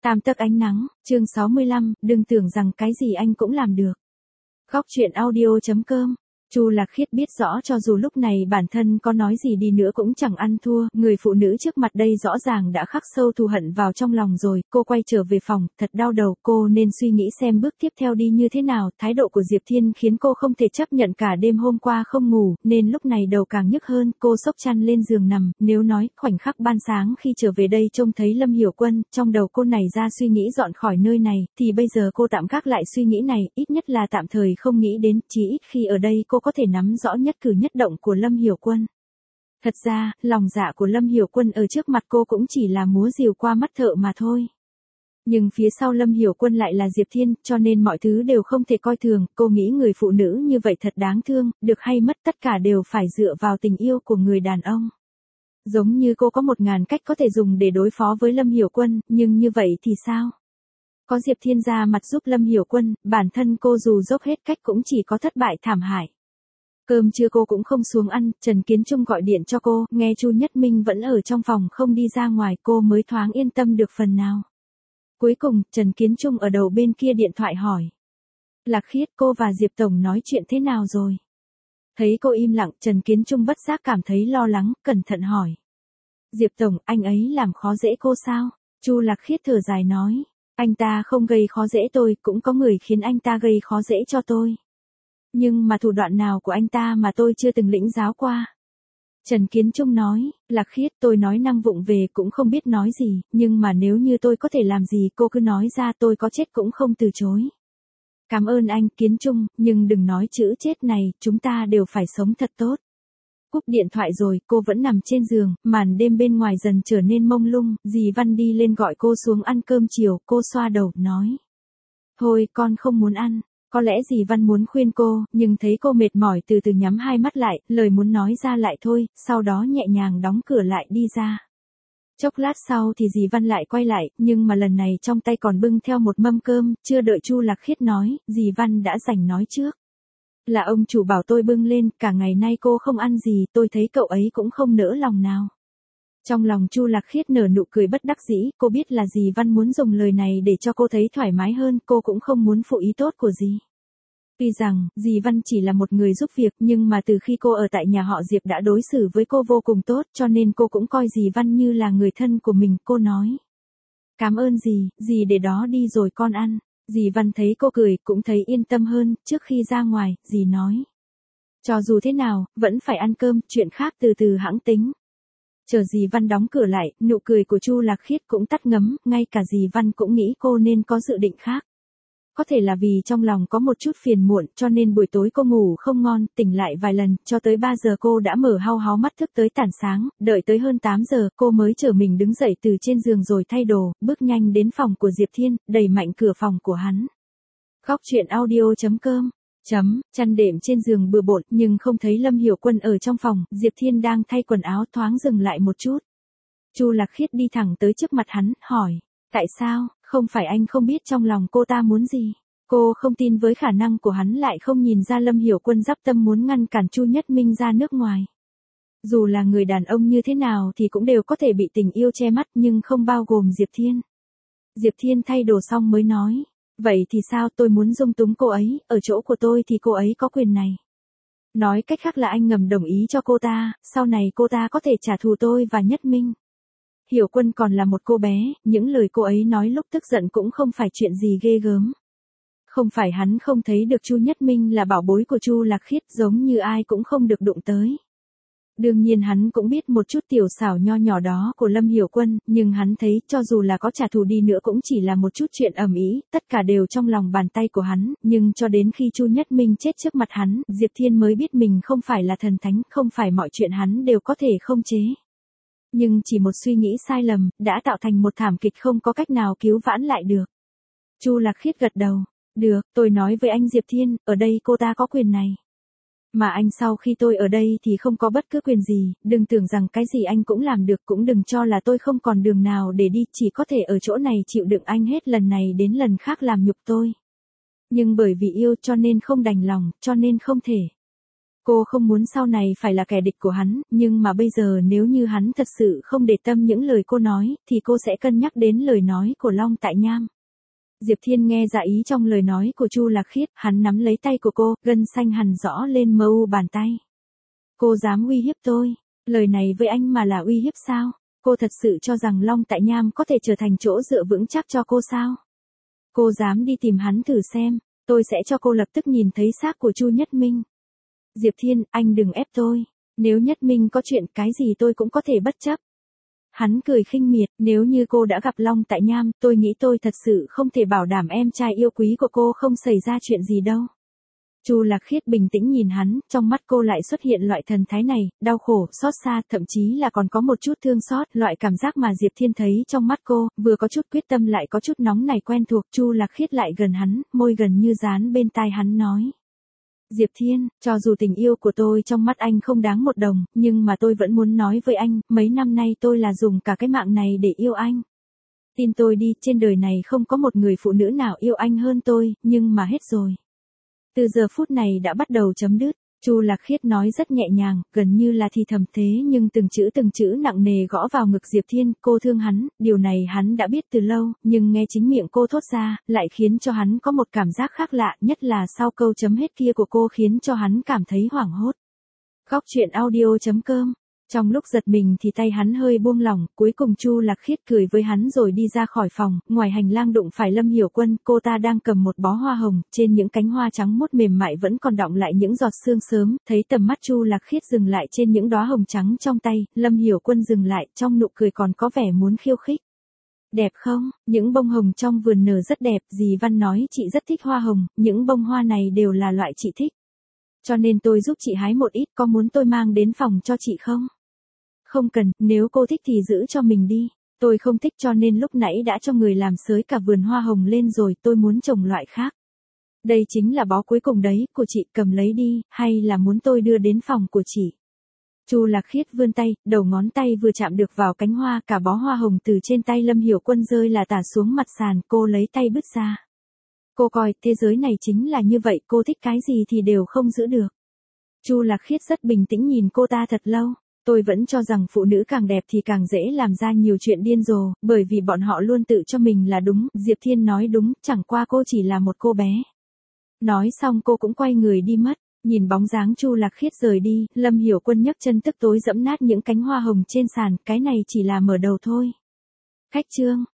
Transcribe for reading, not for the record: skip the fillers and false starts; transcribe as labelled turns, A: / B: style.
A: Tam tấc ánh nắng, chương 65, đừng tưởng rằng cái gì anh cũng làm được. Góc truyện audio.com. Chu Lạc Khiết biết rõ cho dù lúc này bản thân có nói gì đi nữa cũng chẳng ăn thua, người phụ nữ trước mặt đây rõ ràng đã khắc sâu thù hận vào trong lòng rồi, cô quay trở về phòng, thật đau đầu, cô nên suy nghĩ xem bước tiếp theo đi như thế nào, thái độ của Diệp Thiên khiến cô không thể chấp nhận cả đêm hôm qua không ngủ, nên lúc này đầu càng nhức hơn, cô xốc chăn lên giường nằm, nếu nói, khoảnh khắc ban sáng khi trở về đây trông thấy Lâm Hiểu Quân, trong đầu cô nảy ra suy nghĩ dọn khỏi nơi này, thì bây giờ cô tạm gác lại suy nghĩ này, ít nhất là tạm thời không nghĩ đến, chí ít khi ở đây cô có thể nắm rõ nhất cử nhất động của Lâm Hiểu Quân. Thật ra, lòng dạ của Lâm Hiểu Quân ở trước mặt cô cũng chỉ là múa rìu qua mắt thợ mà thôi. Nhưng phía sau Lâm Hiểu Quân lại là Diệp Thiên, cho nên mọi thứ đều không thể coi thường, cô nghĩ người phụ nữ như vậy thật đáng thương, được hay mất tất cả đều phải dựa vào tình yêu của người đàn ông. Giống như cô có 1000 cách có thể dùng để đối phó với Lâm Hiểu Quân, nhưng như vậy thì sao? Có Diệp Thiên ra mặt giúp Lâm Hiểu Quân, bản thân cô dù dốc hết cách cũng chỉ có thất bại thảm hại. Cơm trưa cô cũng không xuống ăn, Trần Kiến Trung gọi điện cho cô, nghe Chu Nhất Minh vẫn ở trong phòng không đi ra ngoài, cô mới thoáng yên tâm được phần nào. Cuối cùng, Trần Kiến Trung ở đầu bên kia điện thoại hỏi. Lạc Khiết, cô và Diệp Tổng nói chuyện thế nào rồi? Thấy cô im lặng, Trần Kiến Trung bất giác cảm thấy lo lắng, cẩn thận hỏi. Diệp Tổng, anh ấy làm khó dễ cô sao? Chu Lạc Khiết thở dài nói. Anh ta không gây khó dễ tôi, cũng có người khiến anh ta gây khó dễ cho tôi. Nhưng mà thủ đoạn nào của anh ta mà tôi chưa từng lĩnh giáo qua. Trần Kiến Trung nói, Lạc Khiết, tôi nói năng vụng về cũng không biết nói gì, nhưng mà nếu như tôi có thể làm gì cô cứ nói ra, tôi có chết cũng không từ chối. Cảm ơn anh, Kiến Trung, nhưng đừng nói chữ chết này, chúng ta đều phải sống thật tốt. Cúp điện thoại rồi, cô vẫn nằm trên giường, màn đêm bên ngoài dần trở nên mông lung, dì Văn đi lên gọi cô xuống ăn cơm chiều, cô xoa đầu, nói. Thôi, con không muốn ăn. Có lẽ dì Văn muốn khuyên cô, nhưng thấy cô mệt mỏi từ từ nhắm hai mắt lại, lời muốn nói ra lại thôi, sau đó nhẹ nhàng đóng cửa lại đi ra. Chốc lát sau thì dì Văn lại quay lại, nhưng mà lần này trong tay còn bưng theo một mâm cơm, chưa đợi Chu Lạc Khiết nói, dì Văn đã rành nói trước. Là ông chủ bảo tôi bưng lên, cả ngày nay cô không ăn gì, tôi thấy cậu ấy cũng không nỡ lòng nào. Trong lòng Chu Lạc Khiết nở nụ cười bất đắc dĩ, cô biết là dì Văn muốn dùng lời này để cho cô thấy thoải mái hơn, cô cũng không muốn phụ ý tốt của dì. Tuy rằng, dì Văn chỉ là một người giúp việc, nhưng mà từ khi cô ở tại nhà họ Diệp đã đối xử với cô vô cùng tốt, cho nên cô cũng coi dì Văn như là người thân của mình, cô nói. Cảm ơn dì để đó đi rồi con ăn. Dì Văn thấy cô cười, cũng thấy yên tâm hơn, trước khi ra ngoài, dì nói. Cho dù thế nào, vẫn phải ăn cơm, chuyện khác từ từ hẵng tính. Chờ dì Văn đóng cửa lại, nụ cười của Chu Lạc Khiết cũng tắt ngấm, ngay cả dì Văn cũng nghĩ cô nên có dự định khác. Có thể là vì trong lòng có một chút phiền muộn, cho nên buổi tối cô ngủ không ngon, tỉnh lại vài lần, cho tới 3 giờ cô đã mở hau háu mắt thức tới tản sáng, đợi tới hơn 8 giờ, cô mới trở mình đứng dậy từ trên giường rồi thay đồ, bước nhanh đến phòng của Diệp Thiên, đẩy mạnh cửa phòng của hắn. Góc truyện audio.com. Chăn đệm trên giường bừa bộn, nhưng không thấy Lâm Hiểu Quân ở trong phòng, Diệp Thiên đang thay quần áo thoáng dừng lại một chút. Chu Lạc Khiết đi thẳng tới trước mặt hắn, hỏi, tại sao, không phải anh không biết trong lòng cô ta muốn gì? Cô không tin với khả năng của hắn lại không nhìn ra Lâm Hiểu Quân dắp tâm muốn ngăn cản Chu Nhất Minh ra nước ngoài. Dù là người đàn ông như thế nào thì cũng đều có thể bị tình yêu che mắt nhưng không bao gồm Diệp Thiên. Diệp Thiên thay đồ xong mới nói. Vậy thì sao, tôi muốn dung túng cô ấy, ở chỗ của tôi thì cô ấy có quyền này. Nói cách khác là anh ngầm đồng ý cho cô ta, sau này cô ta có thể trả thù tôi và Nhất Minh. Hiểu Quân còn là một cô bé, những lời cô ấy nói lúc tức giận cũng không phải chuyện gì ghê gớm. Không phải hắn không thấy được Chu Nhất Minh là bảo bối của Chu Lạc Khiết giống như ai cũng không được đụng tới. Đương nhiên hắn cũng biết một chút tiểu xảo nho nhỏ đó của Lâm Hiểu Quân, nhưng hắn thấy cho dù là có trả thù đi nữa cũng chỉ là một chút chuyện ầm ĩ, tất cả đều trong lòng bàn tay của hắn, nhưng cho đến khi Chu Nhất Minh chết trước mặt hắn, Diệp Thiên mới biết mình không phải là thần thánh, không phải mọi chuyện hắn đều có thể không chế. Nhưng chỉ một suy nghĩ sai lầm, đã tạo thành một thảm kịch không có cách nào cứu vãn lại được. Chu Lạc Khiết gật đầu, được, tôi nói với anh Diệp Thiên, ở đây cô ta có quyền này. Mà anh sau khi tôi ở đây thì không có bất cứ quyền gì, đừng tưởng rằng cái gì anh cũng làm được, cũng đừng cho là tôi không còn đường nào để đi, chỉ có thể ở chỗ này chịu đựng anh hết lần này đến lần khác làm nhục tôi. Nhưng bởi vì yêu cho nên không đành lòng, cho nên không thể. Cô không muốn sau này phải là kẻ địch của hắn, nhưng mà bây giờ nếu như hắn thật sự không để tâm những lời cô nói, thì cô sẽ cân nhắc đến lời nói của Long Tại Nham. Diệp Thiên nghe ra ý trong lời nói của Chu Lạc Khiết, hắn nắm lấy tay của cô, gân xanh hằn rõ lên mờ u bàn tay. Cô dám uy hiếp tôi, lời này với anh mà là uy hiếp sao? Cô thật sự cho rằng Long Tại Nham có thể trở thành chỗ dựa vững chắc cho cô sao? Cô dám đi tìm hắn thử xem, tôi sẽ cho cô lập tức nhìn thấy xác của Chu Nhất Minh. Diệp Thiên, anh đừng ép tôi, nếu Nhất Minh có chuyện cái gì tôi cũng có thể bất chấp. Hắn cười khinh miệt, nếu như cô đã gặp Long Tại Nham, tôi nghĩ tôi thật sự không thể bảo đảm em trai yêu quý của cô không xảy ra chuyện gì đâu. Chu Lạc Khiết bình tĩnh nhìn hắn, trong mắt cô lại xuất hiện loại thần thái này, đau khổ, xót xa, thậm chí là còn có một chút thương xót, loại cảm giác mà Diệp Thiên thấy trong mắt cô, vừa có chút quyết tâm lại có chút nóng nảy quen thuộc. Chu Lạc Khiết lại gần hắn, môi gần như dán bên tai hắn nói. Diệp Thiên, cho dù tình yêu của tôi trong mắt anh không đáng một đồng, nhưng mà tôi vẫn muốn nói với anh, mấy năm nay tôi là dùng cả cái mạng này để yêu anh. Tin tôi đi, trên đời này không có một người phụ nữ nào yêu anh hơn tôi, nhưng mà hết rồi. Từ giờ phút này đã bắt đầu chấm dứt. Chu Lạc Khiết nói rất nhẹ nhàng, gần như là thì thầm thế nhưng từng chữ nặng nề gõ vào ngực Diệp Thiên. Cô thương hắn, điều này hắn đã biết từ lâu, nhưng nghe chính miệng cô thốt ra, lại khiến cho hắn có một cảm giác khác lạ, nhất là sau câu chấm hết kia của cô khiến cho hắn cảm thấy hoảng hốt. Góc truyện audio.com. Trong lúc giật mình thì tay hắn hơi buông lỏng, cuối cùng Chu Lạc Khiết cười với hắn rồi đi ra khỏi phòng. Ngoài hành lang đụng phải Lâm Hiểu Quân, cô ta đang cầm một bó hoa hồng, trên những cánh hoa trắng mốt mềm mại vẫn còn đọng lại những giọt sương sớm. Thấy tầm mắt Chu Lạc Khiết dừng lại trên những đóa hồng trắng trong tay, Lâm Hiểu Quân dừng lại, trong nụ cười còn có vẻ muốn khiêu khích. Đẹp không? Những bông hồng trong vườn nở rất đẹp, dì Văn nói chị rất thích hoa hồng, những bông hoa này đều là loại chị thích. Cho nên tôi giúp chị hái một ít, có muốn tôi mang đến phòng cho chị không? Không cần, nếu cô thích thì giữ cho mình đi. Tôi không thích cho nên lúc nãy đã cho người làm xới cả vườn hoa hồng lên rồi, tôi muốn trồng loại khác. Đây chính là bó cuối cùng đấy, của chị cầm lấy đi, hay là muốn tôi đưa đến phòng của chị? Chu Lạc Khiết vươn tay, đầu ngón tay vừa chạm được vào cánh hoa, cả bó hoa hồng từ trên tay Lâm Hiểu Quân rơi là tả xuống mặt sàn, cô lấy tay bứt ra. Cô coi, thế giới này chính là như vậy, cô thích cái gì thì đều không giữ được. Chu Lạc Khiết rất bình tĩnh nhìn cô ta thật lâu. Tôi vẫn cho rằng phụ nữ càng đẹp thì càng dễ làm ra nhiều chuyện điên rồ, bởi vì bọn họ luôn tự cho mình là đúng. Diệp Thiên nói đúng, chẳng qua cô chỉ là một cô bé. Nói xong cô cũng quay người đi mất. Nhìn bóng dáng Chu Lạc Khiết rời đi, Lâm Hiểu Quân nhấc chân tức tối giẫm nát những cánh hoa hồng trên sàn, cái này chỉ là mở đầu thôi. Khách chương.